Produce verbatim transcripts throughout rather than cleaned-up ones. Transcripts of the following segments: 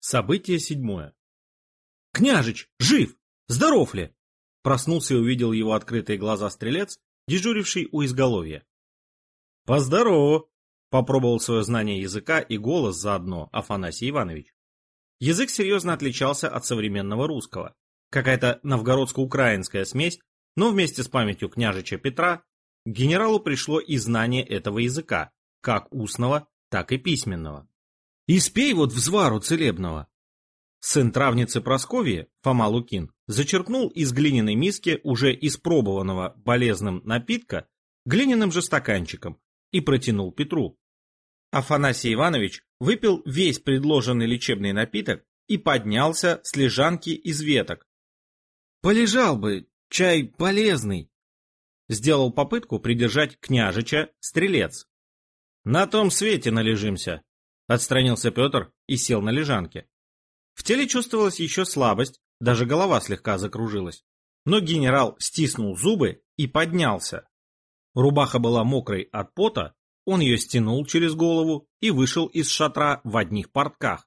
Событие седьмое. «Княжич! Жив! Здоров ли?» Проснулся и увидел его открытые глаза стрелец, дежуривший у изголовья. «Поздорово!» — попробовал свое знание языка и голос заодно Афанасий Иванович. Язык серьезно отличался от современного русского. Какая-то новгородско-украинская смесь, но вместе с памятью княжича Петра к генералу пришло и знание этого языка, как устного, так и письменного. «Испей вот взвару целебного!» Сын травницы Прасковьи, Фома Лукин, зачерпнул из глиняной миски уже испробованного болезным напитка глиняным же стаканчиком и протянул Петру. Афанасий Иванович выпил весь предложенный лечебный напиток и поднялся с лежанки из веток. «Полежал бы, чай полезный!» Сделал попытку придержать княжича стрелец. «На том свете належимся!» Отстранился Петр и сел на лежанке. В теле чувствовалась еще слабость, даже голова слегка закружилась. Но генерал стиснул зубы и поднялся. Рубаха была мокрой от пота, он ее стянул через голову и вышел из шатра в одних портках.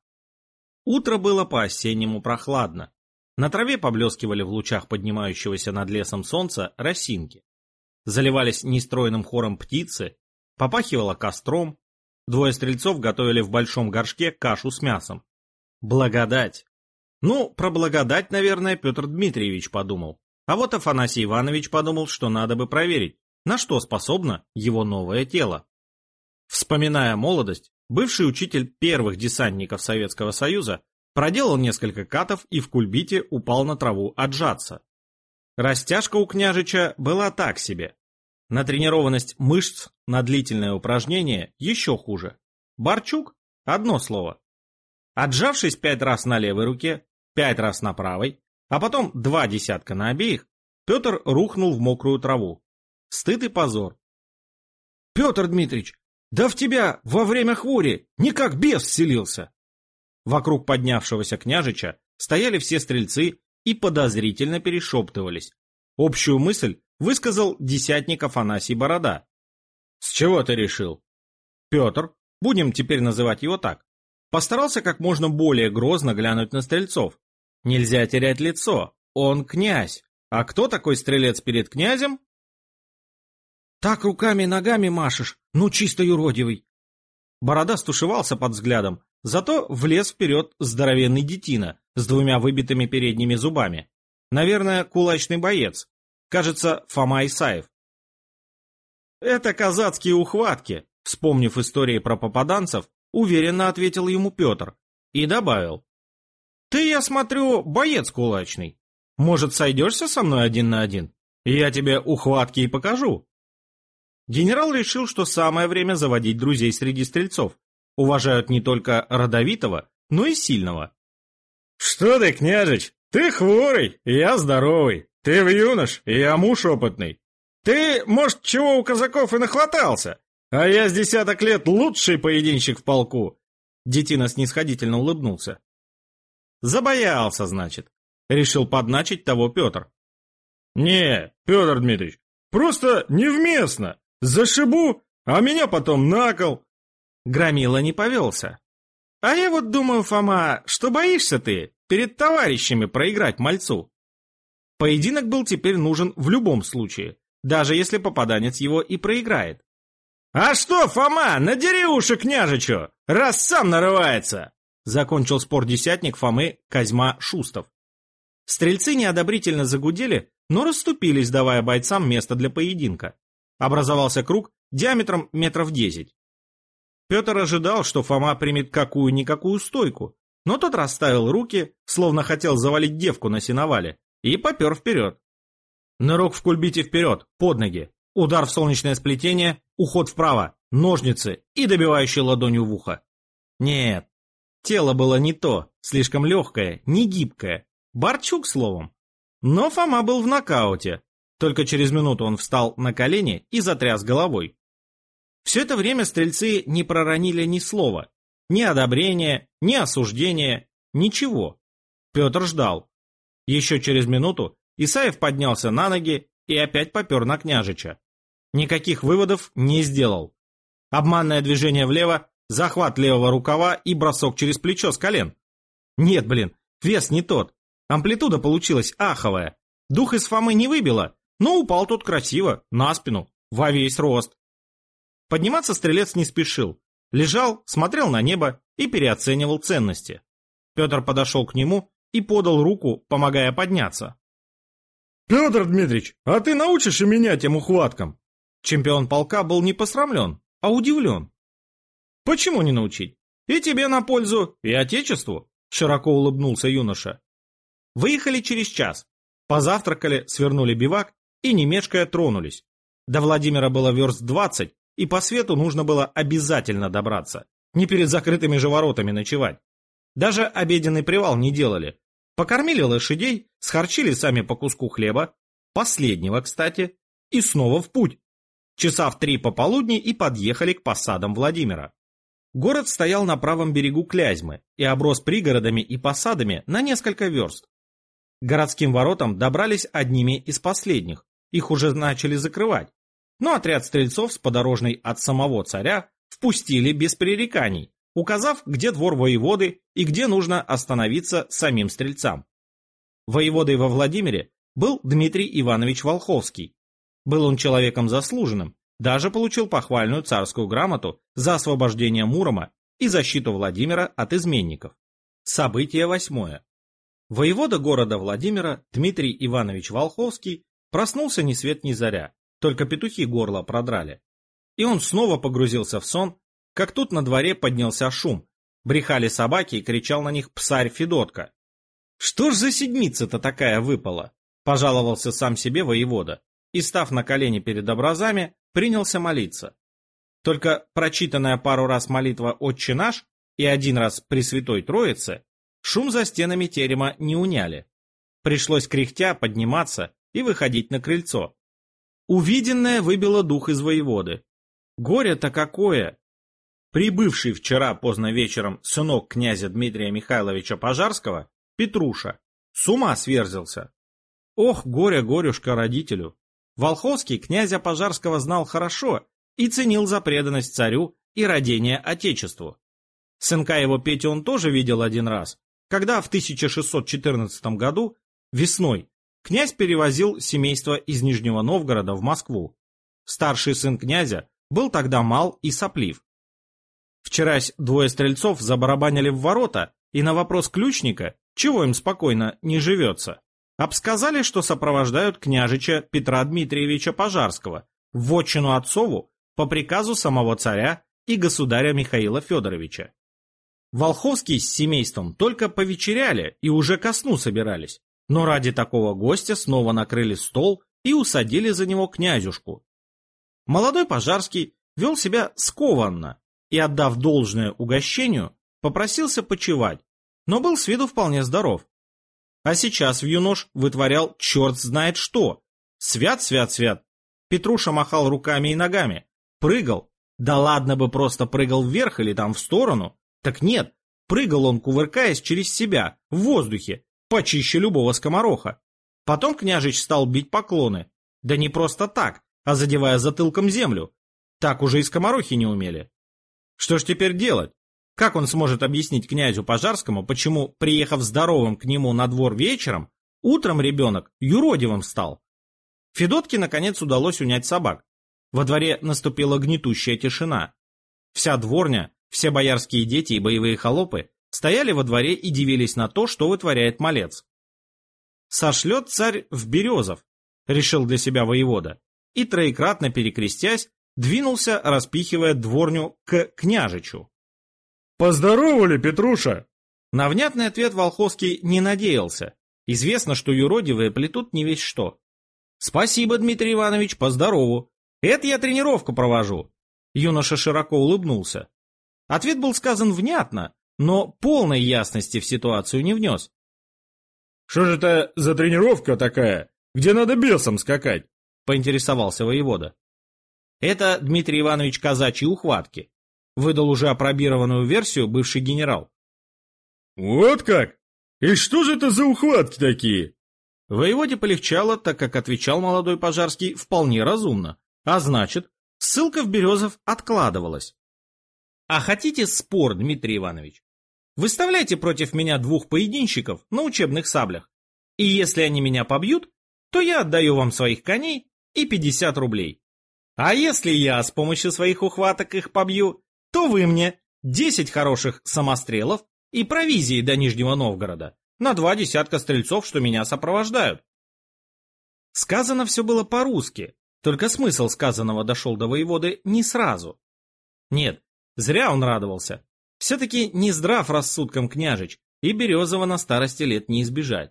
Утро было по-осеннему прохладно. На траве поблескивали в лучах поднимающегося над лесом солнца росинки. Заливались нестройным хором птицы, попахивало костром. Двое стрельцов готовили в большом горшке кашу с мясом. Благодать. Ну, про благодать, наверное, Петр Дмитриевич подумал. А вот Афанасий Иванович подумал, что надо бы проверить, на что способно его новое тело. Вспоминая молодость, бывший учитель первых десантников Советского Союза проделал несколько катов и в кульбите упал на траву отжаться. Растяжка у княжича была так себе. Натренированность мышц на длительное упражнение еще хуже. Барчук – одно слово. Отжавшись пять раз на левой руке, пять раз на правой, а потом два десятка на обеих, Петр рухнул в мокрую траву. Стыд и позор. «Петр Дмитриевич, да в тебя во время хвори никак бес вселился!» Вокруг поднявшегося княжича стояли все стрельцы и подозрительно перешептывались. Общую мысль высказал десятник Афанасий Борода. «С чего ты решил?» Петр, будем теперь называть его так, постарался как можно более грозно глянуть на стрельцов. Нельзя терять лицо, он князь. А кто такой стрелец перед князем? «Так руками и ногами машешь, ну чисто юродивый!» Борода стушевался под взглядом, зато влез вперед здоровенный детина с двумя выбитыми передними зубами. Наверное, кулачный боец. Кажется, Фома Исаев. «Это казацкие ухватки», вспомнив истории про попаданцев, уверенно ответил ему Петр и добавил. «Ты, я смотрю, боец кулачный. Может, сойдешься со мной один на один? Я тебе ухватки и покажу». Генерал решил, что самое время заводить друзей среди стрельцов. Уважают не только родовитого, но и сильного. «Что ты, княжич, ты хворый, я здоровый. Ты вьюнош, я муж опытный. Ты, может, чего у казаков и нахватался? А я с десяток лет лучший поединщик в полку». Детина снисходительно улыбнулся. «Забоялся, значит», — решил подначить того Петр. «Не, Петр Дмитриевич, просто невместно. Зашибу, а меня потом на кол». Громила не повелся. «А я вот думаю, Фома, что боишься ты перед товарищами проиграть мальцу?» Поединок был теперь нужен в любом случае, даже если попаданец его и проиграет. «А что, Фома, надери уши княжичу, раз сам нарывается!» Закончил спор десятник Фомы Козьма Шустов. Стрельцы неодобрительно загудели, но расступились, давая бойцам место для поединка. Образовался круг диаметром метров десять. Петр ожидал, что Фома примет какую-никакую стойку, но тот расставил руки, словно хотел завалить девку на сеновале, и попер вперед. Нырок в кульбите вперед, под ноги, удар в солнечное сплетение, уход вправо, ножницы и добивающий ладонью в ухо. Нет, тело было не то, слишком легкое, не гибкое. Барчук, словом. Но Фома был в нокауте. Только через минуту он встал на колени и затряс головой. Все это время стрельцы не проронили ни слова. Ни одобрения, ни осуждения, ничего. Петр ждал. Еще через минуту Исаев поднялся на ноги и опять попер на княжича. Никаких выводов не сделал. Обманное движение влево, захват левого рукава и бросок через плечо с колен. Нет, блин, вес не тот. Амплитуда получилась аховая. Дух из Фомы не выбило, но упал тот красиво, на спину, во весь рост. Подниматься стрелец не спешил. Лежал, смотрел на небо и переоценивал ценности. Петр подошел к нему и подал руку, помогая подняться. «Петр Дмитриевич, а ты научишь и меня тем ухваткам?» Чемпион полка был не посрамлен, а удивлен. «Почему не научить? И тебе на пользу, и отечеству», — широко улыбнулся юноша. Выехали через час. Позавтракали, свернули бивак и, не мешкая, тронулись. До Владимира было верст двадцать, и по свету нужно было обязательно добраться. Не перед закрытыми же воротами ночевать. Даже обеденный привал не делали. Покормили лошадей, схарчили сами по куску хлеба, последнего, кстати, и снова в путь. Часа в три пополудни и подъехали к посадам Владимира. Город стоял на правом берегу Клязьмы и оброс пригородами и посадами на несколько верст. К городским воротам добрались одними из последних, их уже начали закрывать, но отряд стрельцов с подорожной от самого царя впустили без пререканий, указав, где двор воеводы и где нужно остановиться самим стрельцам. Воеводой во Владимире был Дмитрий Иванович Волховский. Был он человеком заслуженным, даже получил похвальную царскую грамоту за освобождение Мурома и защиту Владимира от изменников. Событие восьмое. Воевода города Владимира Дмитрий Иванович Волховский проснулся ни свет ни заря, только петухи горло продрали. И он снова погрузился в сон, как тут на дворе поднялся шум. Брехали собаки и кричал на них псарь Федотка. «Что ж за седмица-то такая выпала?» – пожаловался сам себе воевода и, став на колени перед образами, принялся молиться. Только прочитанная пару раз молитва «Отче наш» и один раз «Пресвятой Троице» шум за стенами терема не уняли. Пришлось кряхтя подниматься и выходить на крыльцо. Увиденное выбило дух из воеводы. Горе-то какое! Прибывший вчера поздно вечером сынок князя Дмитрия Михайловича Пожарского, Петруша, с ума сверзился. Ох, горе-горюшка родителю! Волховский князя Пожарского знал хорошо и ценил за преданность царю и радение отечеству. Сынка его Петю он тоже видел один раз, когда в тысяча шестьсот четырнадцатом году, весной, князь перевозил семейство из Нижнего Новгорода в Москву. Старший сын князя был тогда мал и соплив. Вчерась двое стрельцов забарабанили в ворота, и на вопрос ключника, чего им спокойно не живется, обсказали, что сопровождают княжича Петра Дмитриевича Пожарского в вотчину отцову по приказу самого царя и государя Михаила Федоровича. Волховский с семейством только повечеряли и уже ко сну собирались, но ради такого гостя снова накрыли стол и усадили за него князюшку. Молодой Пожарский вел себя скованно и, отдав должное угощению, попросился почевать, но был с виду вполне здоров. А сейчас вьюнош вытворял черт знает что. Свят, свят, свят. Петруша махал руками и ногами, прыгал. Да ладно бы просто прыгал вверх или там в сторону. Так нет, прыгал он, кувыркаясь через себя, в воздухе, почище любого скомороха. Потом княжич стал бить поклоны. Да не просто так, а задевая затылком землю. Так уже и скоморохи не умели. Что ж теперь делать? Как он сможет объяснить князю Пожарскому, почему, приехав здоровым к нему на двор вечером, утром ребенок юродивым стал? Федотке, наконец, удалось унять собак. Во дворе наступила гнетущая тишина. Вся дворня, все боярские дети и боевые холопы стояли во дворе и дивились на то, что вытворяет малец. «Сошлет царь в Березов», — решил для себя воевода, и, троекратно перекрестясь, двинулся, распихивая дворню к княжичу. «Поздоровали, Петруша!» На внятный ответ Волховский не надеялся. Известно, что юродивые плетут не весь что. «Спасибо, Дмитрий Иванович, поздорову. Это я тренировку провожу». Юноша широко улыбнулся. Ответ был сказан внятно, но полной ясности в ситуацию не внес. «Что же это за тренировка такая, где надо бесом скакать?» — поинтересовался воевода. «Это, Дмитрий Иванович, казачьи ухватки», — выдал уже апробированную версию бывший генерал. «Вот как? И что же это за ухватки такие?» Воеводе полегчало, так как отвечал молодой Пожарский вполне разумно, а значит, ссылка в Березов откладывалась. «А хотите спор, Дмитрий Иванович? выставляйте против меня двух поединщиков на учебных саблях. И если они меня побьют, то я отдаю вам своих коней и пятьдесят рублей. А если я с помощью своих ухваток их побью, то вы мне десять хороших самострелов и провизии до Нижнего Новгорода на два десятка стрельцов, что меня сопровождают. Сказано все было по-русски, только смысл сказанного дошел до воеводы не сразу. Нет, зря он радовался. Все-таки не здрав рассудком княжич, и Березова на старости лет не избежать.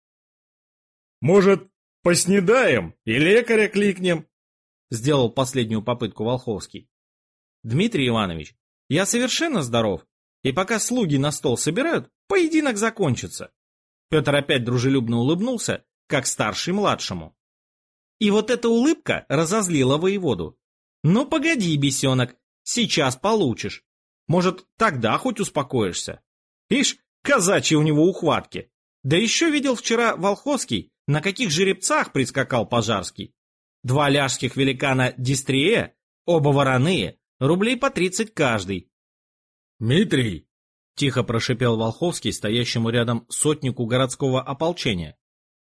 «Может, поснедаем и лекаря кликнем?» Сделал последнюю попытку Волховский. «Дмитрий Иванович, я совершенно здоров, и пока слуги на стол собирают, поединок закончится». Петр опять дружелюбно улыбнулся, как старший младшему. И вот эта улыбка разозлила воеводу. «Ну погоди, бесенок, сейчас получишь. Может, тогда хоть успокоишься. Ишь, казачьи у него ухватки. Да еще видел вчера Волховский, на каких жеребцах прискакал Пожарский. Два ляжских великана Дистрие, оба вороные, рублей по тридцать каждый». «Дмитрий!» — тихо прошипел Волховский стоящему рядом сотнику городского ополчения.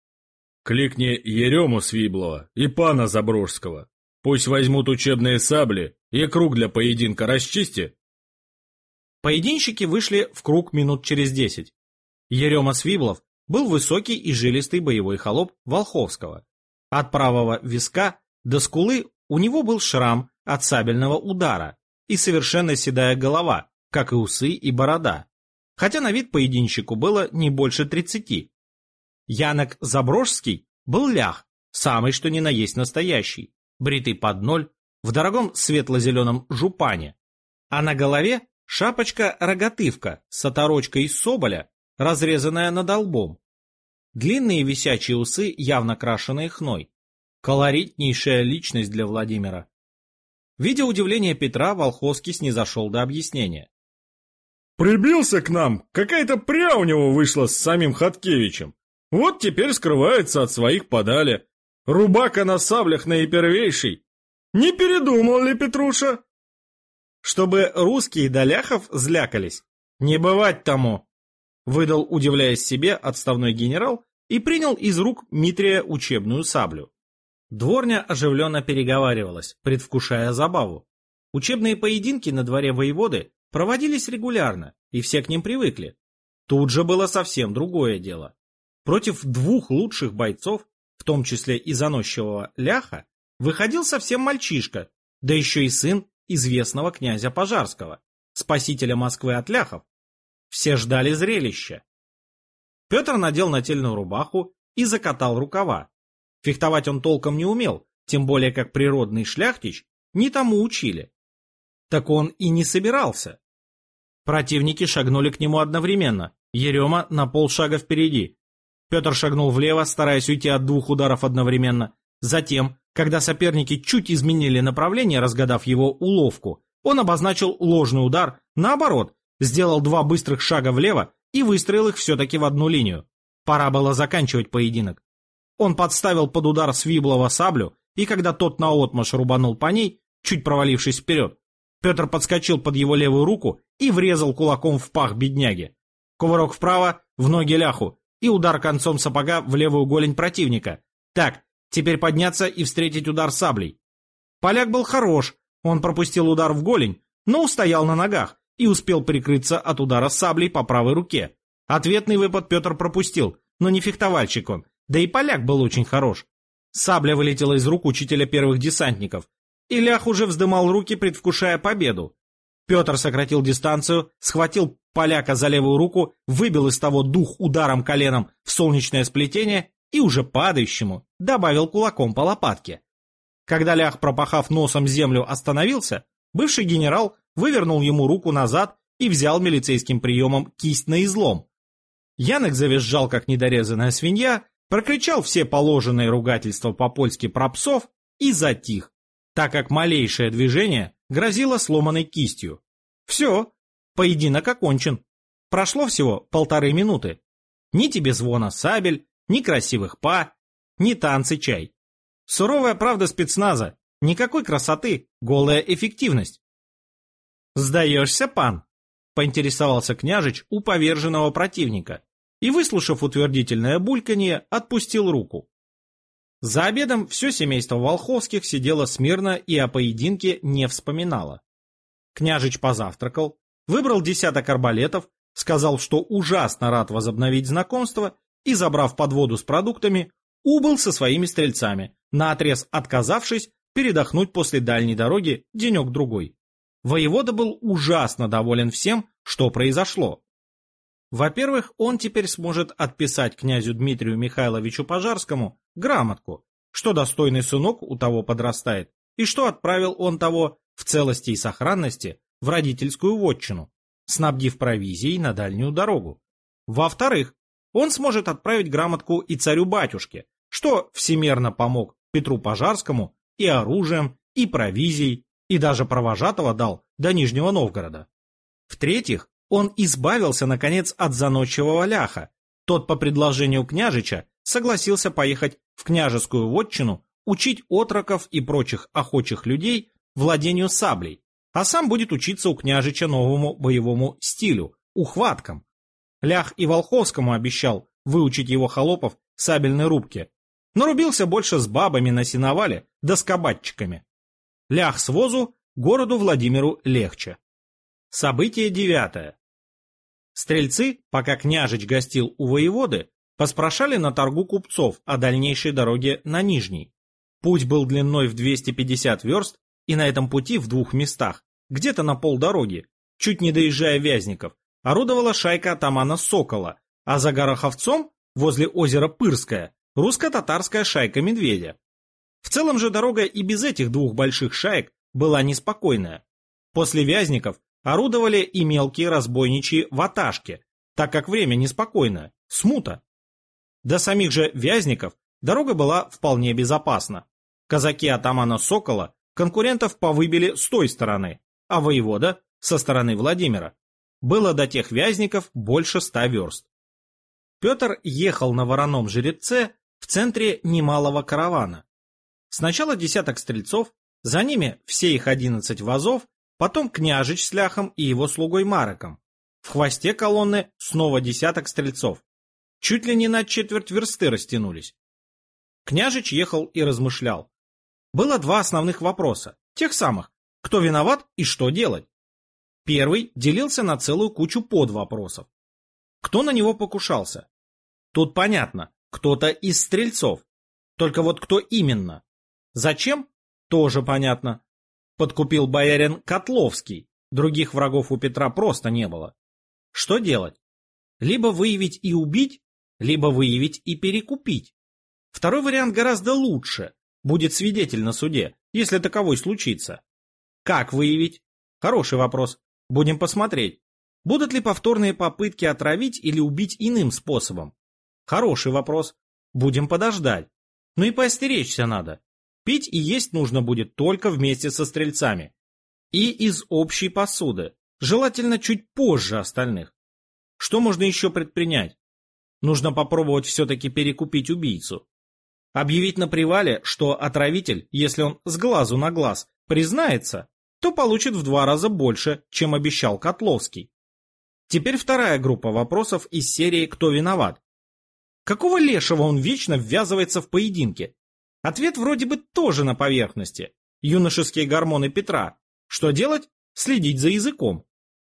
«Кликни Ерему Свиблова и пана Заброжского. Пусть возьмут учебные сабли и круг для поединка расчисти». Поединщики вышли в круг минут через десять. Ерема Свиблов был высокий и жилистый боевой холоп Волховского. От правого виска до скулы у него был шрам от сабельного удара и совершенно седая голова, как и усы и борода, хотя на вид поединщику было не больше тридцати. Янок Заброжский был лях, самый что ни на есть настоящий, бритый под ноль, в дорогом светло-зеленом жупане, а на голове шапочка-рогатывка с оторочкой из соболя, разрезанная над лбом. Длинные висячие усы, явно крашеные хной. Колоритнейшая личность для Владимира. Видя удивление Петра, Волховский снизошел до объяснения. «Прибился к нам, какая-то пря у него вышла с самим Хаткевичем. Вот теперь скрывается от своих подали. Рубака на саблях наипервейший. Не передумал ли Петруша?» «Чтобы русские до ляхов злякались? Не бывать тому!» Выдал, удивляясь себе, отставной генерал и принял из рук Митрия учебную саблю. Дворня оживленно переговаривалась, предвкушая забаву. Учебные поединки на дворе воеводы проводились регулярно, и все к ним привыкли. Тут же было совсем другое дело. Против двух лучших бойцов, в том числе и заносчивого ляха, выходил совсем мальчишка, да еще и сын известного князя Пожарского, спасителя Москвы от ляхов. Все ждали зрелища. Петр надел нательную рубаху и закатал рукава. Фехтовать он толком не умел, тем более как природный шляхтич не тому учили. Так он и не собирался. Противники шагнули к нему одновременно, Ерема на полшага впереди. Петр шагнул влево, стараясь уйти от двух ударов одновременно. Затем, когда соперники чуть изменили направление, разгадав его уловку, он обозначил ложный удар, наоборот, сделал два быстрых шага влево и выстроил их все-таки в одну линию. Пора было заканчивать поединок. Он подставил под удар Свиблова саблю, и когда тот наотмашь рубанул по ней, чуть провалившись вперед, Петр подскочил под его левую руку и врезал кулаком в пах бедняги. Кувырок вправо, в ноги ляху, и удар концом сапога в левую голень противника. Так, теперь подняться и встретить удар саблей. Поляк был хорош, он пропустил удар в голень, но устоял на ногах и успел прикрыться от удара саблей по правой руке. Ответный выпад Петр пропустил, но не фехтовальщик он, да и поляк был очень хорош. Сабля вылетела из рук учителя первых десантников, и лях уже вздымал руки, предвкушая победу. Петр сократил дистанцию, схватил поляка за левую руку, выбил из того дух ударом коленом в солнечное сплетение и уже падающему добавил кулаком по лопатке. Когда лях, пропахав носом землю, остановился, бывший генерал вывернул ему руку назад и взял милицейским приемом кисть на излом. Янок завизжал, как недорезанная свинья, прокричал все положенные ругательства по-польски про псов и затих, так как малейшее движение грозило сломанной кистью. Все, поединок окончен. Прошло всего полторы минуты. Ни тебе звона сабель, ни красивых па, ни танцы чай. Суровая правда спецназа, никакой красоты, голая эффективность. «Сдаешься, пан?» поинтересовался княжич у поверженного противника и, выслушав утвердительное бульканье, отпустил руку. За обедом все семейство Волховских сидело смирно и о поединке не вспоминало. Княжич позавтракал, выбрал десяток арбалетов, сказал, что ужасно рад возобновить знакомство и, забрав подводу с продуктами, убыл со своими стрельцами, наотрез отказавшись передохнуть после дальней дороги денек-другой. Воевода был ужасно доволен всем, что произошло. Во-первых, он теперь сможет отписать князю Дмитрию Михайловичу Пожарскому грамотку, что достойный сынок у того подрастает, и что отправил он того в целости и сохранности в родительскую вотчину, снабдив провизией на дальнюю дорогу. Во-вторых, он сможет отправить грамотку и царю-батюшке, что всемерно помог Петру Пожарскому и оружием, и провизией, и даже провожатого дал до Нижнего Новгорода. В-третьих, он избавился, наконец, от заносчивого ляха. Тот по предложению княжича согласился поехать в княжескую вотчину учить отроков и прочих охочих людей владению саблей, а сам будет учиться у княжича новому боевому стилю, ухваткам. Лях и Волховскому обещал выучить его холопов сабельной рубке, но рубился больше с бабами на сеновале да с кабатчиками. Лях с возу, городу Владимиру легче. Событие девятое. Стрельцы, пока княжич гостил у воеводы, поспрашали на торгу купцов о дальнейшей дороге на Нижний. Путь был длиной в двести пятьдесят верст, и на этом пути в двух местах, где-то на полдороги, чуть не доезжая Вязников, орудовала шайка атамана Сокола, а за Гороховцом, возле озера Пырское, русско-татарская шайка Медведя. В целом же дорога и без этих двух больших шаек была неспокойная. После Вязников орудовали и мелкие разбойничьи ваташки, так как время неспокойное, смута. До самих же Вязников дорога была вполне безопасна. Казаки атамана Сокола конкурентов повыбили с той стороны, а воевода со стороны Владимира. Было до тех Вязников больше ста верст. Петр ехал на вороном жеребце в центре немалого каравана. Сначала десяток стрельцов, за ними все их одиннадцать вазов, потом княжич с ляхом и его слугой Мареком. В хвосте колонны снова десяток стрельцов. Чуть ли не на четверть версты растянулись. Княжич ехал и размышлял. Было два основных вопроса, тех самых, кто виноват и что делать. Первый делился на целую кучу подвопросов. Кто на него покушался? Тут понятно, кто-то из стрельцов. Только вот кто именно? Зачем? Тоже понятно. Подкупил боярин Котловский, других врагов у Петра просто не было. Что делать? Либо выявить и убить, либо выявить и перекупить. Второй вариант гораздо лучше, будет свидетель на суде, если таковой случится. Как выявить? Хороший вопрос, будем посмотреть. Будут ли повторные попытки отравить или убить иным способом? Хороший вопрос, будем подождать. Ну и поостеречься надо. Пить и есть нужно будет только вместе со стрельцами. И из общей посуды, желательно чуть позже остальных. Что можно еще предпринять? Нужно попробовать все-таки перекупить убийцу. Объявить на привале, что отравитель, если он с глазу на глаз признается, то получит в два раза больше, чем обещал Котловский. Теперь вторая группа вопросов из серии «Кто виноват?». Какого лешего он вечно ввязывается в поединки? Ответ вроде бы тоже на поверхности. Юношеские гормоны Петра. Что делать? Следить за языком.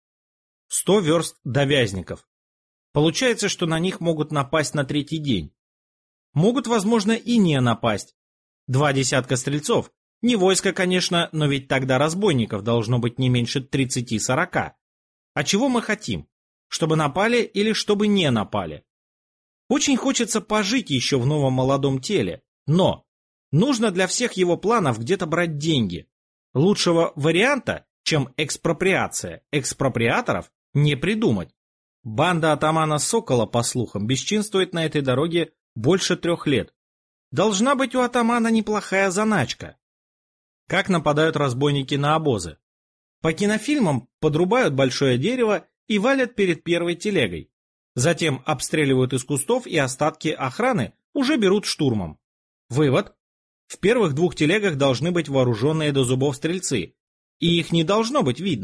Сто верст до Вязников. Получается, что на них могут напасть на третий день. Могут, возможно, и не напасть. Два десятка стрельцов. Не войско, конечно, но ведь тогда разбойников должно быть не меньше тридцати-сорока. А чего мы хотим? Чтобы напали или чтобы не напали? Очень хочется пожить еще в новом молодом теле, но нужно для всех его планов где-то брать деньги. Лучшего варианта, чем экспроприация экспроприаторов, не придумать. Банда атамана Сокола, по слухам, бесчинствует на этой дороге больше трех лет. Должна быть у атамана неплохая заначка. Как нападают разбойники на обозы? По кинофильмам подрубают большое дерево и валят перед первой телегой. Затем обстреливают из кустов, и остатки охраны уже берут штурмом. Вывод. В первых двух телегах должны быть вооруженные до зубов стрельцы, и их не должно быть видно,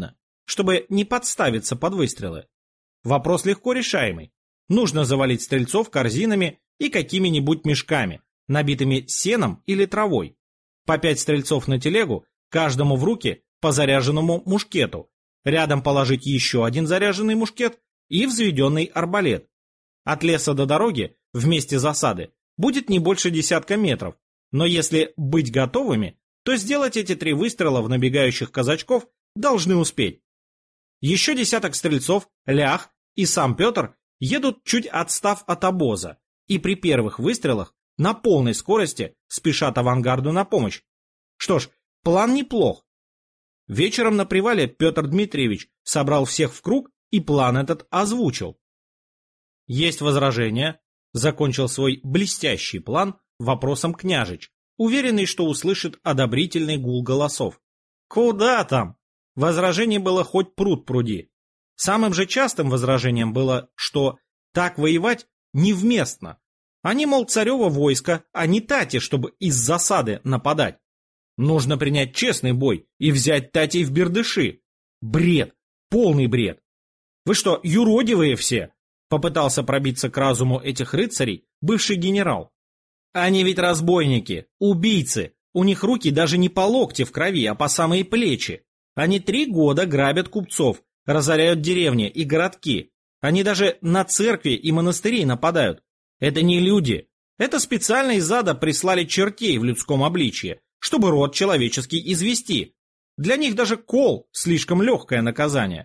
чтобы не подставиться под выстрелы. Вопрос легко решаемый. Нужно завалить стрельцов корзинами и какими-нибудь мешками, набитыми сеном или травой. По пять стрельцов на телегу, каждому в руки по заряженному мушкету. Рядом положить еще один заряженный мушкет и взведенный арбалет. От леса до дороги, в месте засады, будет не больше десятка метров, но если быть готовыми, то сделать эти три выстрела в набегающих казачков должны успеть. Еще десяток стрельцов, Лях и сам Петр едут, чуть отстав от обоза, и при первых выстрелах на полной скорости спешат авангарду на помощь. Что ж, план неплох. Вечером на привале Петр Дмитриевич собрал всех в круг и план этот озвучил. «Есть возражения?» — закончил свой блестящий план вопросом княжич, уверенный, что услышит одобрительный гул голосов. «Куда там?» Возражений было хоть пруд пруди. Самым же частым возражением было, что так воевать невместно. Они, мол, царево войско, а не Тати, чтобы из засады нападать. Нужно принять честный бой и взять Татей в бердыши. Бред, полный бред. Вы что, юродивые все? Попытался пробиться к разуму этих рыцарей бывший генерал. Они ведь разбойники, убийцы. У них руки даже не по локти в крови, а по самые плечи. Они три года грабят купцов, разоряют деревни и городки. Они даже на церкви и монастыри нападают. Это не люди. Это специально из ада прислали чертей в людском обличье, чтобы род человеческий извести. Для них даже кол – слишком легкое наказание.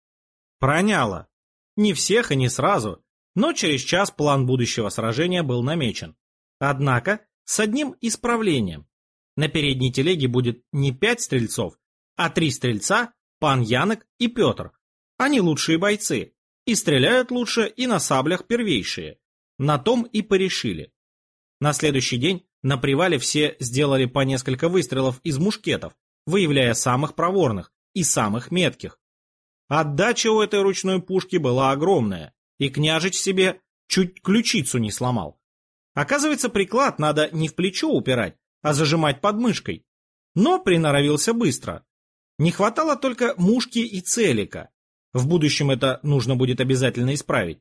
Проняло. Не всех и не сразу, но через час план будущего сражения был намечен. Однако с одним исправлением. На передней телеге будет не пять стрельцов, а три стрельца, пан Янок и Петр. Они лучшие бойцы, и стреляют лучше, и на саблях первейшие. На том и порешили. На следующий день на привале все сделали по несколько выстрелов из мушкетов, выявляя самых проворных и самых метких. Отдача у этой ручной пушки была огромная, и княжич себе чуть ключицу не сломал. Оказывается, приклад надо не в плечо упирать, а зажимать под мышкой. Но приноровился быстро. Не хватало только мушки и целика. В будущем это нужно будет обязательно исправить.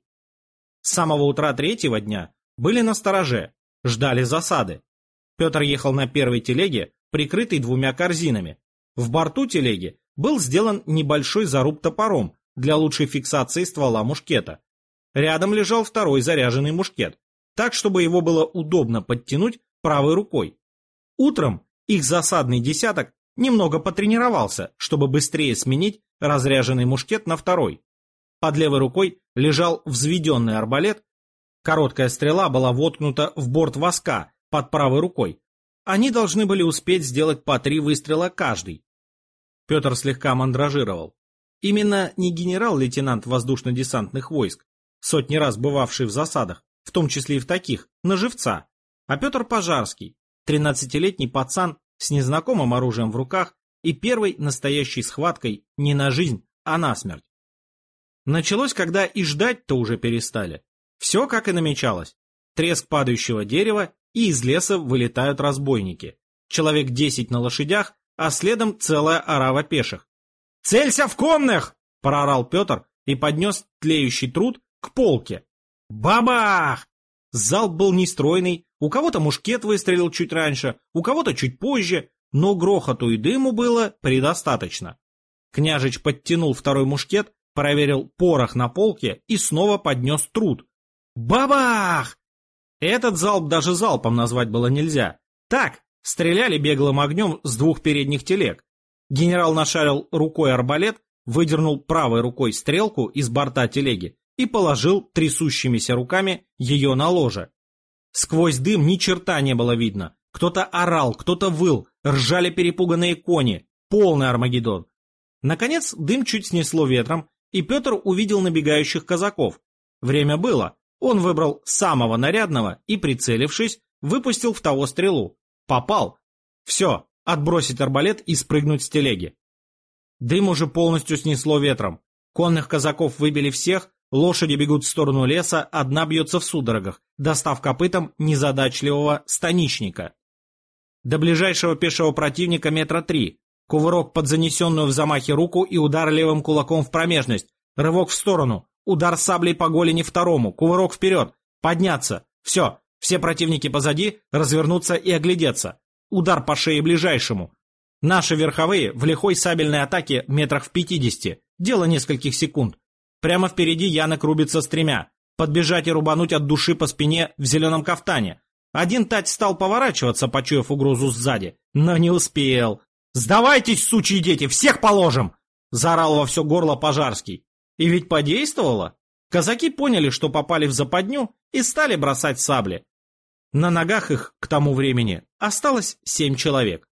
С самого утра третьего дня были настороже, ждали засады. Петр ехал на первой телеге, прикрытой двумя корзинами. В борту телеги был сделан небольшой заруб топором для лучшей фиксации ствола мушкета. Рядом лежал второй заряженный мушкет, так, чтобы его было удобно подтянуть правой рукой. Утром их засадный десяток немного потренировался, чтобы быстрее сменить разряженный мушкет на второй. Под левой рукой лежал взведенный арбалет, короткая стрела была воткнута в борт воска под правой рукой. Они должны были успеть сделать по три выстрела каждый. Петр слегка мандражировал. Именно не генерал-лейтенант воздушно-десантных войск, сотни раз бывавший в засадах, в том числе и в таких, на живца, а Петр Пожарский, тринадцатилетний пацан с незнакомым оружием в руках и первой настоящей схваткой не на жизнь, а на смерть. Началось, когда и ждать-то уже перестали. Все как и намечалось. Треск падающего дерева, и из леса вылетают разбойники. Человек десять на лошадях, а следом целая орава пеших. «Целься в конных!» – проорал Петр и поднес тлеющий труд к полке. Бабах! Залп был нестройный, у кого-то мушкет выстрелил чуть раньше, у кого-то чуть позже, но грохоту и дыму было предостаточно. Княжич подтянул второй мушкет, проверил порох на полке и снова поднес труд. Бабах! Этот залп даже залпом назвать было нельзя. Так, стреляли беглым огнем с двух передних телег. Генерал нашарил рукой арбалет, выдернул правой рукой стрелку из борта телеги и положил трясущимися руками ее на ложе. Сквозь дым ни черта не было видно. Кто-то орал, кто-то выл, ржали перепуганные кони. Полный Армагеддон. Наконец дым чуть снесло ветром, и Петр увидел набегающих казаков. Время было. Он выбрал самого нарядного и, прицелившись, выпустил в того стрелу. Попал. Все, отбросить арбалет и спрыгнуть с телеги. Дым уже полностью снесло ветром. Конных казаков выбили всех, лошади бегут в сторону леса, одна бьется в судорогах, достав копытом незадачливого станичника. До ближайшего пешего противника метра три. Кувырок под занесенную в замахе руку и удар левым кулаком в промежность. Рывок в сторону. Удар саблей по голени второму. Кувырок вперед. Подняться. Все. Все противники позади. Развернуться и оглядеться. Удар по шее ближайшему. Наши верховые в лихой сабельной атаке метрах в пятидесяти. Дело нескольких секунд. Прямо впереди Янок рубится с тремя. Подбежать и рубануть от души по спине в зеленом кафтане. Один тать стал поворачиваться, почуяв угрозу сзади, но не успел. «Сдавайтесь, сучьи дети, всех положим!» — заорал во все горло Пожарский. И ведь подействовало. Казаки поняли, что попали в западню, и стали бросать сабли. На ногах их, к тому времени, осталось семь человек.